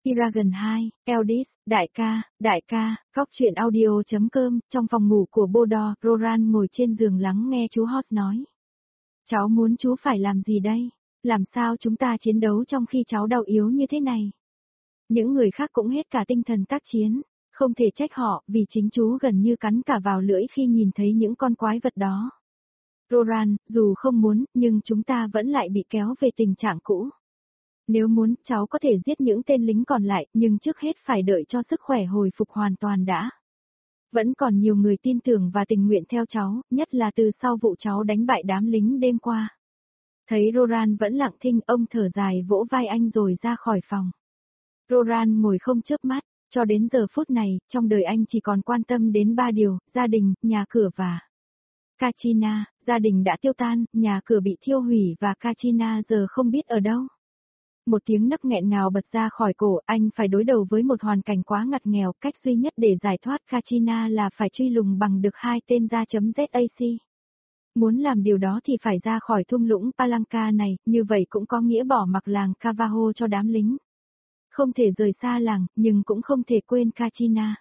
Dragon 2, Eldis, đại ca, Cóc truyện audio.com, trong phòng ngủ của Bodor, Roran ngồi trên giường lắng nghe chú Hoss nói. Cháu muốn chú phải làm gì đây? Làm sao chúng ta chiến đấu trong khi cháu đau yếu như thế này? Những người khác cũng hết cả tinh thần tác chiến, không thể trách họ vì chính chú gần như cắn cả vào lưỡi khi nhìn thấy những con quái vật đó. Roran, dù không muốn, nhưng chúng ta vẫn lại bị kéo về tình trạng cũ. Nếu muốn, cháu có thể giết những tên lính còn lại, nhưng trước hết phải đợi cho sức khỏe hồi phục hoàn toàn đã. Vẫn còn nhiều người tin tưởng và tình nguyện theo cháu, nhất là từ sau vụ cháu đánh bại đám lính đêm qua. Thấy Roran vẫn lặng thinh, ông thở dài vỗ vai anh rồi ra khỏi phòng. Roran ngồi không chớp mắt, cho đến giờ phút này, trong đời anh chỉ còn quan tâm đến 3 điều, gia đình, nhà cửa và Kachina. Gia đình đã tiêu tan, nhà cửa bị thiêu hủy và Kachina giờ không biết ở đâu. Một tiếng nấc nghẹn ngào bật ra khỏi cổ, anh phải đối đầu với một hoàn cảnh quá ngặt nghèo, cách duy nhất để giải thoát Kachina là phải truy lùng bằng được 2 tên ra.ZAC. Muốn làm điều đó thì phải ra khỏi thung lũng Palanca này, như vậy cũng có nghĩa bỏ mặc làng Cavajo cho đám lính. Không thể rời xa làng, nhưng cũng không thể quên Kachina.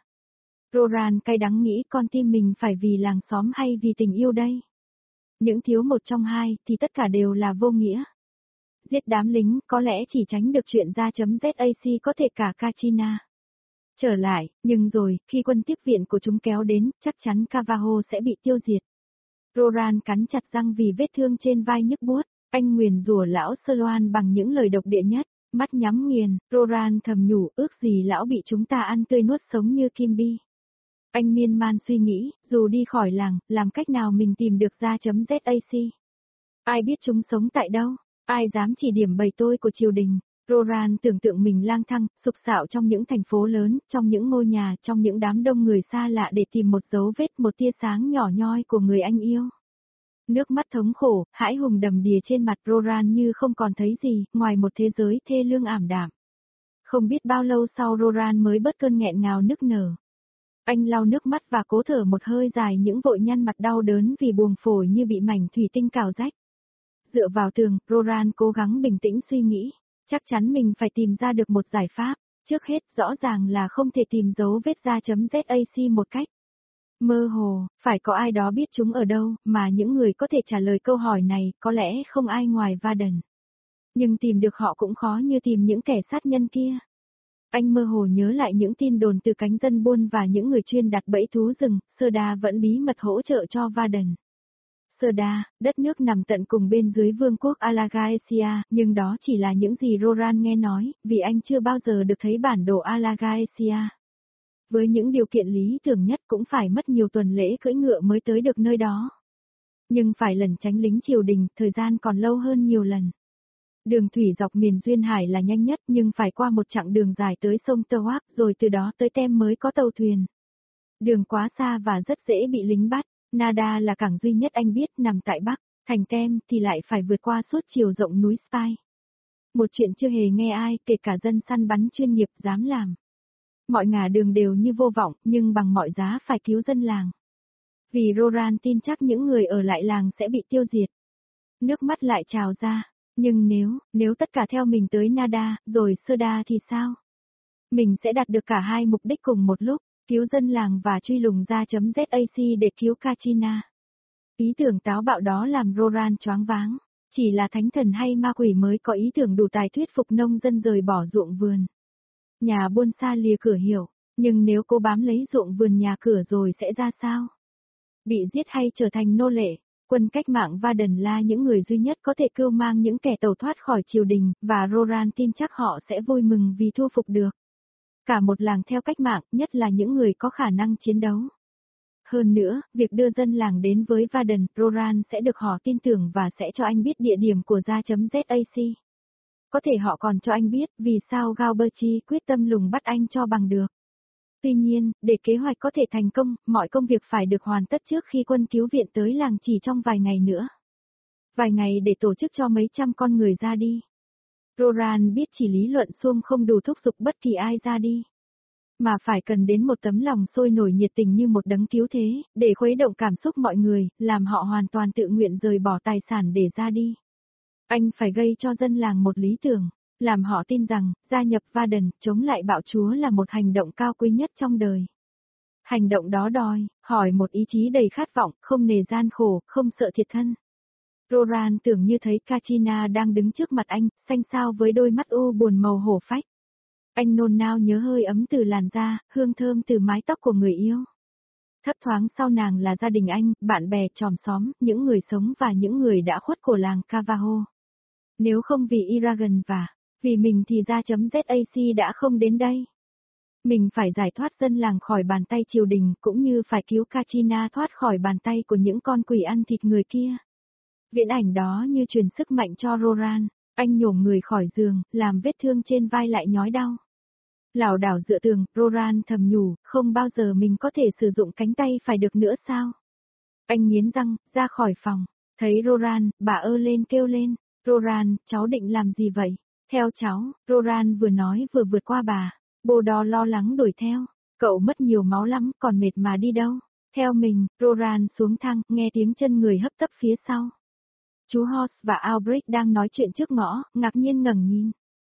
Roran cay đắng nghĩ con tim mình phải vì làng xóm hay vì tình yêu đây. Những thiếu một trong hai thì tất cả đều là vô nghĩa. Giết đám lính có lẽ chỉ tránh được chuyện ra.ZAC có thể cả Kachina. Trở lại, nhưng rồi, khi quân tiếp viện của chúng kéo đến, chắc chắn Cavajo sẽ bị tiêu diệt. Roran cắn chặt răng vì vết thương trên vai nhức buốt, anh nguyền rủa lão Sloan bằng những lời độc địa nhất, mắt nhắm nghiền, Roran thầm nhủ ước gì lão bị chúng ta ăn tươi nuốt sống như Kimby. Anh miên man suy nghĩ, dù đi khỏi làng, làm cách nào mình tìm được ra.ZAC. Ai biết chúng sống tại đâu, ai dám chỉ điểm bầy tôi của triều đình. Roran tưởng tượng mình lang thang, sục sạo trong những thành phố lớn, trong những ngôi nhà, trong những đám đông người xa lạ để tìm một dấu vết, một tia sáng nhỏ nhoi của người anh yêu. Nước mắt thống khổ, hãi hùng đầm đìa trên mặt Roran như không còn thấy gì, ngoài một thế giới thê lương ảm đạm. Không biết bao lâu sau Roran mới bớt cơn nghẹn ngào nức nở. Anh lau nước mắt và cố thở một hơi dài những vội nhăn mặt đau đớn vì buồng phổi như bị mảnh thủy tinh cào rách. Dựa vào tường, Roran cố gắng bình tĩnh suy nghĩ. Chắc chắn mình phải tìm ra được một giải pháp, trước hết rõ ràng là không thể tìm dấu vết ra.ZAC một cách mơ hồ, phải có ai đó biết chúng ở đâu, mà những người có thể trả lời câu hỏi này có lẽ không ai ngoài Varden. Nhưng tìm được họ cũng khó như tìm những kẻ sát nhân kia. Anh mơ hồ nhớ lại những tin đồn từ cánh dân buôn và những người chuyên đặt bẫy thú rừng, Serda vẫn bí mật hỗ trợ cho Varden. Serda, đất nước nằm tận cùng bên dưới vương quốc Alagaesia, nhưng đó chỉ là những gì Roran nghe nói, vì anh chưa bao giờ được thấy bản đồ Alagaesia. Với những điều kiện lý tưởng nhất cũng phải mất nhiều tuần lễ cưỡi ngựa mới tới được nơi đó. Nhưng phải lẩn tránh lính triều đình, thời gian còn lâu hơn nhiều lần. Đường thủy dọc miền Duyên Hải là nhanh nhất nhưng phải qua một chặng đường dài tới sông Tawak rồi từ đó tới Tem mới có tàu thuyền. Đường quá xa và rất dễ bị lính bắt. Nada là cảng duy nhất anh biết nằm tại Bắc, thành Tem thì lại phải vượt qua suốt chiều rộng núi Spy. Một chuyện chưa hề nghe ai, kể cả dân săn bắn chuyên nghiệp, dám làm. Mọi ngả đường đều như vô vọng, nhưng bằng mọi giá phải cứu dân làng. Vì Roran tin chắc những người ở lại làng sẽ bị tiêu diệt. Nước mắt lại trào ra, nhưng nếu tất cả theo mình tới Nada, rồi Serda thì sao? Mình sẽ đạt được cả hai mục đích cùng một lúc. Cứu dân làng và truy lùng ra.ZAC để cứu Kachina. Ý tưởng táo bạo đó làm Roran choáng váng. Chỉ là thánh thần hay ma quỷ mới có ý tưởng đủ tài thuyết phục nông dân rời bỏ ruộng vườn. Nhà buôn xa lìa cửa hiểu, nhưng nếu cô bám lấy ruộng vườn nhà cửa rồi sẽ ra sao? Bị giết hay trở thành nô lệ? Quân cách mạng Varden là những người duy nhất có thể cưu mang những kẻ tẩu thoát khỏi triều đình, và Roran tin chắc họ sẽ vui mừng vì thu phục được cả một làng theo cách mạng, nhất là những người có khả năng chiến đấu. Hơn nữa, việc đưa dân làng đến với Varden, Roran sẽ được họ tin tưởng và sẽ cho anh biết địa điểm của ra.ZAC. Có thể họ còn cho anh biết vì sao Galberti quyết tâm lùng bắt anh cho bằng được. Tuy nhiên, để kế hoạch có thể thành công, mọi công việc phải được hoàn tất trước khi quân cứu viện tới làng chỉ trong vài ngày nữa. Vài ngày để tổ chức cho mấy trăm con người ra đi. Roran biết chỉ lý luận suông không đủ thúc giục bất kỳ ai ra đi. Mà phải cần đến một tấm lòng sôi nổi nhiệt tình như một đấng cứu thế, để khuấy động cảm xúc mọi người, làm họ hoàn toàn tự nguyện rời bỏ tài sản để ra đi. Anh phải gây cho dân làng một lý tưởng. làm họ tin rằng, gia nhập Varden, chống lại bạo chúa là một hành động cao quý nhất trong đời. Hành động đó đòi hỏi một ý chí đầy khát vọng, không nề gian khổ, không sợ thiệt thân. Roran tưởng như thấy Katrina đang đứng trước mặt anh, xanh xao với đôi mắt u buồn màu hổ phách. Anh nôn nao nhớ hơi ấm từ làn da, hương thơm từ mái tóc của người yêu. Thấp thoáng sau nàng là gia đình anh, bạn bè chòm xóm, những người sống và những người đã khuất của làng Cavaho. Nếu không vì Iragan và vì mình thì ra.ZAC đã không đến đây. Mình phải giải thoát dân làng khỏi bàn tay triều đình, cũng như phải cứu Katrina thoát khỏi bàn tay của những con quỷ ăn thịt người kia. Viễn ảnh đó như truyền sức mạnh cho Roran, anh nhổm người khỏi giường, làm vết thương trên vai lại nhói đau. Lảo đảo dựa tường, Roran thầm nhủ, không bao giờ mình có thể sử dụng cánh tay phải được nữa sao? Anh nghiến răng, ra khỏi phòng, thấy Roran, bà ơ lên kêu lên, Roran, cháu định làm gì vậy? Theo cháu, Roran vừa nói vừa vượt qua bà, bồ đò lo lắng đuổi theo, cậu mất nhiều máu lắm, còn mệt mà đi đâu? Theo mình, Roran xuống thang, nghe tiếng chân người hấp tấp phía sau. Chú Hoss và Albrecht đang nói chuyện trước ngõ, ngạc nhiên ngẩng nhìn.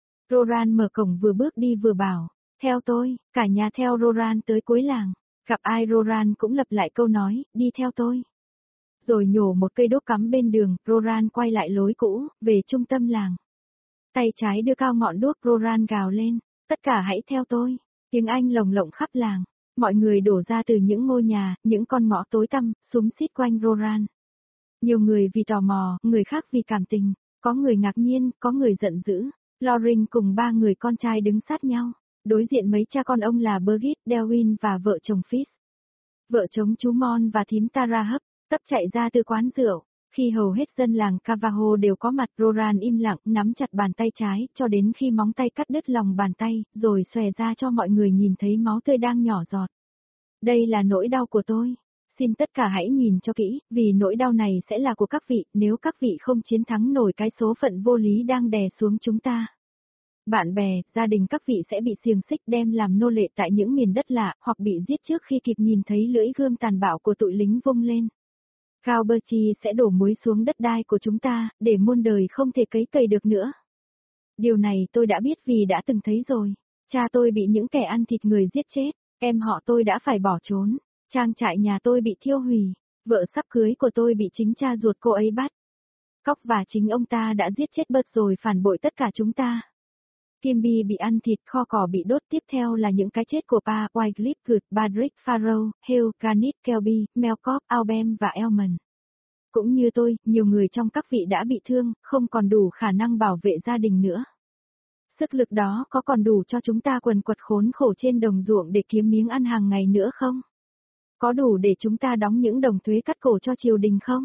Roran mở cổng vừa bước đi vừa bảo, theo tôi, cả nhà theo Roran tới cuối làng. Gặp ai Roran cũng lặp lại câu nói, đi theo tôi. Rồi nhổ một cây đốt cắm bên đường, Roran quay lại lối cũ, về trung tâm làng. Tay trái đưa cao ngọn đuốc, Roran gào lên, tất cả hãy theo tôi. Tiếng Anh lồng lộng khắp làng, mọi người đổ ra từ những ngôi nhà, những con ngõ tối tăm, xúm xít quanh Roran. Nhiều người vì tò mò, người khác vì cảm tình, có người ngạc nhiên, có người giận dữ. Loring cùng 3 người con trai đứng sát nhau, đối diện mấy cha con ông là Birgit, Delwyn và vợ chồng Fitz. Vợ chồng chú Mon và thím Tara hấp tấp chạy ra từ quán rượu. Khi hầu hết dân làng Cavaho đều có mặt, Roran im lặng nắm chặt bàn tay trái cho đến khi móng tay cắt đứt lòng bàn tay, rồi xòe ra cho mọi người nhìn thấy máu tươi đang nhỏ giọt. Đây là nỗi đau của tôi. Xin tất cả hãy nhìn cho kỹ, vì nỗi đau này sẽ là của các vị, nếu các vị không chiến thắng nổi cái số phận vô lý đang đè xuống chúng ta. Bạn bè, gia đình các vị sẽ bị xiềng xích đem làm nô lệ tại những miền đất lạ, hoặc bị giết trước khi kịp nhìn thấy lưỡi gươm tàn bạo của tụi lính vung lên. Galberti sẽ đổ muối xuống đất đai của chúng ta, để muôn đời không thể cấy cày được nữa. Điều này tôi đã biết vì đã từng thấy rồi. Cha tôi bị những kẻ ăn thịt người giết chết, em họ tôi đã phải bỏ trốn. Trang trại nhà tôi bị thiêu hủy, vợ sắp cưới của tôi bị chính cha ruột cô ấy bắt. Cóc và chính ông ta đã giết chết Bert rồi phản bội tất cả chúng ta. Kimby bị ăn thịt, kho cỏ bị đốt, tiếp theo là những cái chết của Pa, Wycliffe Curt, Badrick Farrow, Hill, Granit, Kelby, Melcorp, Albem và Elman. Cũng như tôi, nhiều người trong các vị đã bị thương, không còn đủ khả năng bảo vệ gia đình nữa. Sức lực đó có còn đủ cho chúng ta quần quật khốn khổ trên đồng ruộng để kiếm miếng ăn hàng ngày nữa không? Có đủ để chúng ta đóng những đồng thuế cắt cổ cho triều đình không?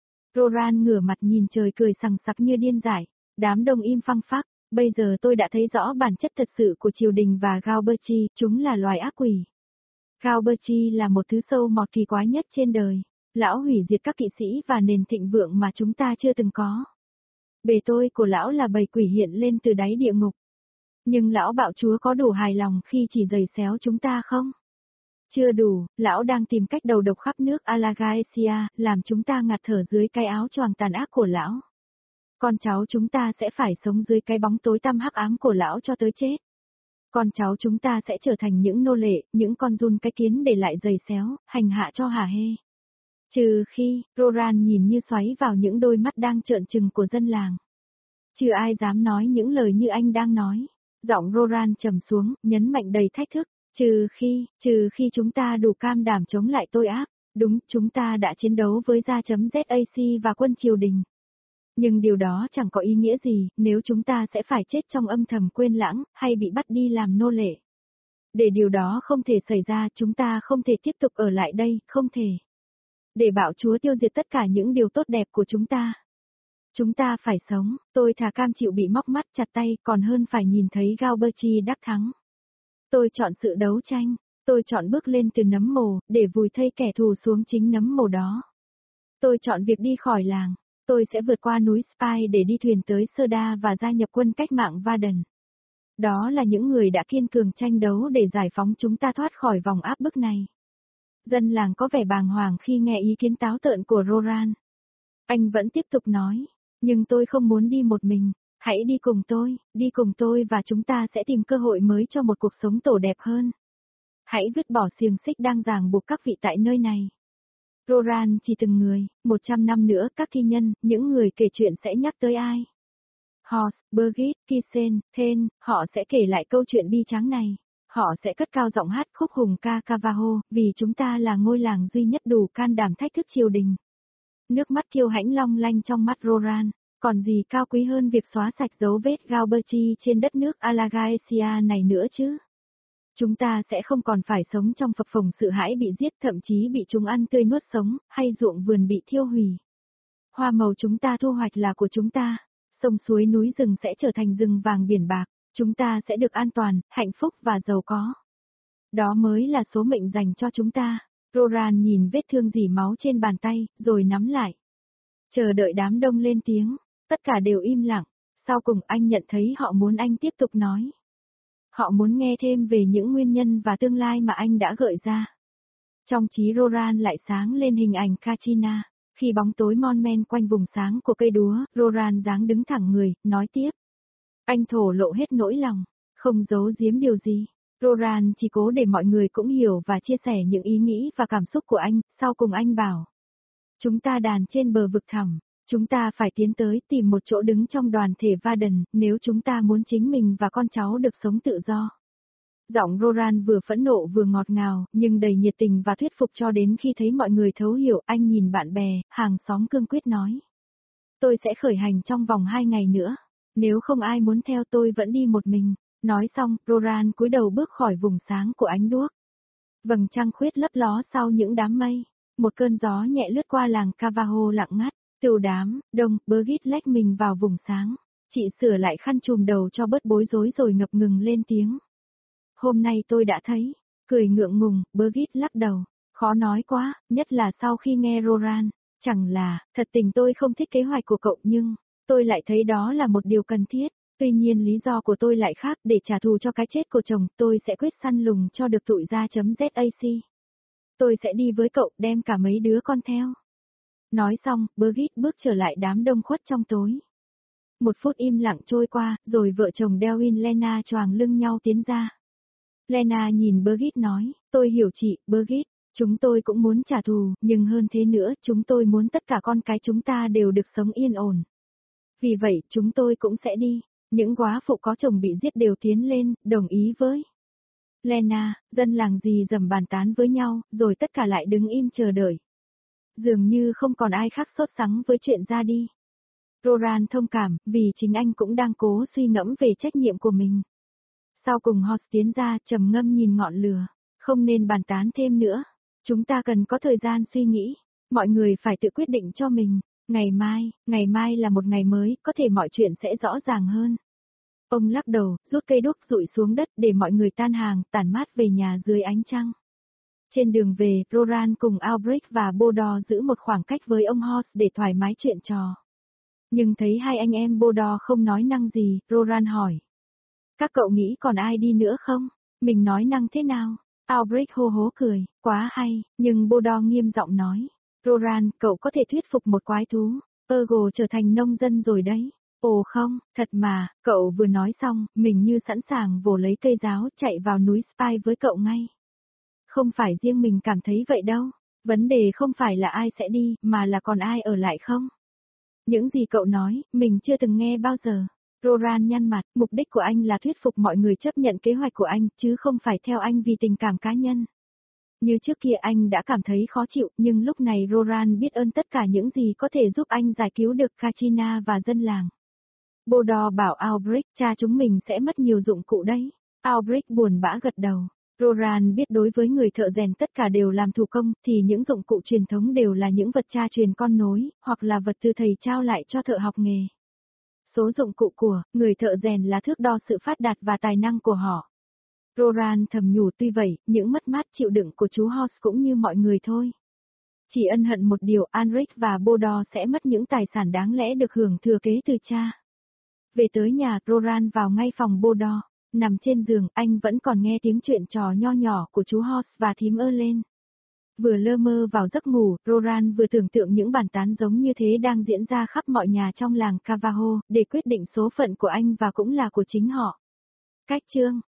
Roran ngửa mặt nhìn trời cười sằng sặc như điên dại. Đám đông im phăng phắc. Bây giờ tôi đã thấy rõ bản chất thật sự của triều đình và Galberti, chúng là loài ác quỷ. Galberti là một thứ sâu mọt kỳ quái nhất trên đời. Lão hủy diệt các kỵ sĩ và nền thịnh vượng mà chúng ta chưa từng có. Bề tôi của lão là bầy quỷ hiện lên từ đáy địa ngục. Nhưng lão bạo chúa có đủ hài lòng khi chỉ giày xéo chúng ta không? Chưa đủ, lão đang tìm cách đầu độc khắp nước Alagaesia, làm chúng ta ngạt thở dưới cái áo choàng tàn ác của lão. Con cháu chúng ta sẽ phải sống dưới cái bóng tối tăm hắc ám của lão cho tới chết. Con cháu chúng ta sẽ trở thành những nô lệ, những con giun cái kiến để lại giày xéo, hành hạ cho hả hê. Trừ khi, Roran nhìn như xoáy vào những đôi mắt đang trợn trừng của dân làng. Chưa ai dám nói những lời như anh đang nói. Giọng Roran trầm xuống, nhấn mạnh đầy thách thức. Trừ khi chúng ta đủ cam đảm chống lại tôi ác. Đúng, chúng ta đã chiến đấu với gia.ZAC và quân triều đình. Nhưng điều đó chẳng có ý nghĩa gì, nếu chúng ta sẽ phải chết trong âm thầm quên lãng, hay bị bắt đi làm nô lệ. Để điều đó không thể xảy ra, chúng ta không thể tiếp tục ở lại đây, không thể. Để bạo chúa tiêu diệt tất cả những điều tốt đẹp của chúng ta. Chúng ta phải sống, tôi thà cam chịu bị móc mắt chặt tay, còn hơn phải nhìn thấy Galberti đắc thắng. Tôi chọn sự đấu tranh, tôi chọn bước lên từ nấm mồ, để vùi thây kẻ thù xuống chính nấm mồ đó. Tôi chọn việc đi khỏi làng, tôi sẽ vượt qua núi Spy để đi thuyền tới Serda và gia nhập quân cách mạng Varden. Đó là những người đã kiên cường tranh đấu để giải phóng chúng ta thoát khỏi vòng áp bức này. Dân làng có vẻ bàng hoàng khi nghe ý kiến táo tợn của Roran. Anh vẫn tiếp tục nói, nhưng tôi không muốn đi một mình. Hãy đi cùng tôi và chúng ta sẽ tìm cơ hội mới cho một cuộc sống tổ đẹp hơn. Hãy vứt bỏ xiềng xích đang ràng buộc các vị tại nơi này. Roran chỉ từng người, 100 năm nữa các thi nhân, những người kể chuyện sẽ nhắc tới ai? Hoss, Birgit, Kisen, Thane, họ sẽ kể lại câu chuyện bi tráng này. Họ sẽ cất cao giọng hát khúc hùng ca Cavaho, vì chúng ta là ngôi làng duy nhất đủ can đảm thách thức triều đình. Nước mắt kiêu hãnh long lanh trong mắt Roran, còn gì cao quý hơn việc xóa sạch dấu vết Galberti trên đất nước Alagaesia này nữa chứ? Chúng ta sẽ không còn phải sống trong phập phồng sự hãi bị giết, thậm chí bị chúng ăn tươi nuốt sống, hay ruộng vườn bị thiêu hủy. Hoa màu chúng ta thu hoạch là của chúng ta, sông suối núi rừng sẽ trở thành rừng vàng biển bạc, chúng ta sẽ được an toàn, hạnh phúc và giàu có. Đó mới là số mệnh dành cho chúng ta. Roran nhìn vết thương rỉ máu trên bàn tay, rồi nắm lại. Chờ đợi đám đông lên tiếng, tất cả đều im lặng, sau cùng anh nhận thấy họ muốn anh tiếp tục nói. Họ muốn nghe thêm về những nguyên nhân và tương lai mà anh đã gợi ra. Trong trí Roran lại sáng lên hình ảnh Katrina, khi bóng tối mon men quanh vùng sáng của cây đúa, Roran dáng đứng thẳng người, nói tiếp. Anh thổ lộ hết nỗi lòng, không giấu giếm điều gì. Roran chỉ cố để mọi người cũng hiểu và chia sẻ những ý nghĩ và cảm xúc của anh, sau cùng anh bảo. Chúng ta đàn trên bờ vực thẳm, chúng ta phải tiến tới tìm một chỗ đứng trong đoàn thể Varden, nếu chúng ta muốn chính mình và con cháu được sống tự do. Giọng Roran vừa phẫn nộ vừa ngọt ngào, nhưng đầy nhiệt tình và thuyết phục cho đến khi thấy mọi người thấu hiểu, anh nhìn bạn bè, hàng xóm cương quyết nói. Tôi sẽ khởi hành trong vòng 2 ngày nữa, nếu không ai muốn theo tôi vẫn đi một mình. Nói xong, Roran cúi đầu bước khỏi vùng sáng của ánh đuốc. Vầng trăng khuyết lấp ló sau những đám mây, một cơn gió nhẹ lướt qua làng Cavaho lặng ngắt, từ đám đông, Birgit lách mình vào vùng sáng. Chị sửa lại khăn trùm đầu cho bớt bối rối rồi ngập ngừng lên tiếng. Hôm nay tôi đã thấy, cười ngượng ngùng, Birgit lắc đầu, khó nói quá, nhất là sau khi nghe Roran, chẳng là, thật tình tôi không thích kế hoạch của cậu nhưng, tôi lại thấy đó là một điều cần thiết. Tuy nhiên lý do của tôi lại khác, để trả thù cho cái chết của chồng, tôi sẽ quyết săn lùng cho được tụi ra.zac. Tôi sẽ đi với cậu, đem cả mấy đứa con theo. Nói xong, Birgit bước trở lại đám đông khuất trong tối. 1 phút im lặng trôi qua, rồi vợ chồng Delwyn Lena choàng lưng nhau tiến ra. Lena nhìn Birgit nói, tôi hiểu chị, Birgit, chúng tôi cũng muốn trả thù, nhưng hơn thế nữa, chúng tôi muốn tất cả con cái chúng ta đều được sống yên ổn. Vì vậy, chúng tôi cũng sẽ đi. Những góa phụ có chồng bị giết đều tiến lên, đồng ý với Lena, dân làng gì dầm bàn tán với nhau, rồi tất cả lại đứng im chờ đợi. Dường như không còn ai khác sốt sắng với chuyện ra đi. Roran thông cảm, vì chính anh cũng đang cố suy ngẫm về trách nhiệm của mình. Sau cùng Hoss tiến ra, trầm ngâm nhìn ngọn lửa. Không nên bàn tán thêm nữa. Chúng ta cần có thời gian suy nghĩ. Mọi người phải tự quyết định cho mình. Ngày mai là một ngày mới, có thể mọi chuyện sẽ rõ ràng hơn. Ông lắc đầu, rút cây đuốc rụi xuống đất để mọi người tan hàng, tản mát về nhà dưới ánh trăng. Trên đường về, Roran cùng Albrecht và Bodor giữ một khoảng cách với ông Hoss để thoải mái chuyện trò. Nhưng thấy hai anh em Bodor không nói năng gì, Roran hỏi. Các cậu nghĩ còn ai đi nữa không? Mình nói năng thế nào? Albrecht hô hố cười, quá hay, nhưng Bodor nghiêm giọng nói. Roran, cậu có thể thuyết phục một quái thú. Ergo trở thành nông dân rồi đấy. Ồ không, thật mà, cậu vừa nói xong, mình như sẵn sàng vồ lấy cây giáo chạy vào núi Spy với cậu ngay. Không phải riêng mình cảm thấy vậy đâu, vấn đề không phải là ai sẽ đi, mà là còn ai ở lại không? Những gì cậu nói, mình chưa từng nghe bao giờ. Roran nhăn mặt, mục đích của anh là thuyết phục mọi người chấp nhận kế hoạch của anh, chứ không phải theo anh vì tình cảm cá nhân. Như trước kia anh đã cảm thấy khó chịu, nhưng lúc này Roran biết ơn tất cả những gì có thể giúp anh giải cứu được Katrina và dân làng. Bodor bảo Albrecht, cha chúng mình sẽ mất nhiều dụng cụ đấy. Albrecht buồn bã gật đầu. Roran biết đối với người thợ rèn tất cả đều làm thủ công, thì những dụng cụ truyền thống đều là những vật cha truyền con nối, hoặc là vật từ thầy trao lại cho thợ học nghề. Số dụng cụ của người thợ rèn là thước đo sự phát đạt và tài năng của họ. Roran thầm nhủ, tuy vậy, những mất mát chịu đựng của chú Hoss cũng như mọi người thôi. Chỉ ân hận một điều, Albrecht và Bodor sẽ mất những tài sản đáng lẽ được hưởng thừa kế từ cha. Về tới nhà, Roran vào ngay phòng Bodor. Nằm trên giường, anh vẫn còn nghe tiếng chuyện trò nho nhỏ của chú Hoss và thím Erlen. Vừa lơ mơ vào giấc ngủ, Roran vừa tưởng tượng những bàn tán giống như thế đang diễn ra khắp mọi nhà trong làng Cavaho, để quyết định số phận của anh và cũng là của chính họ. Cách chương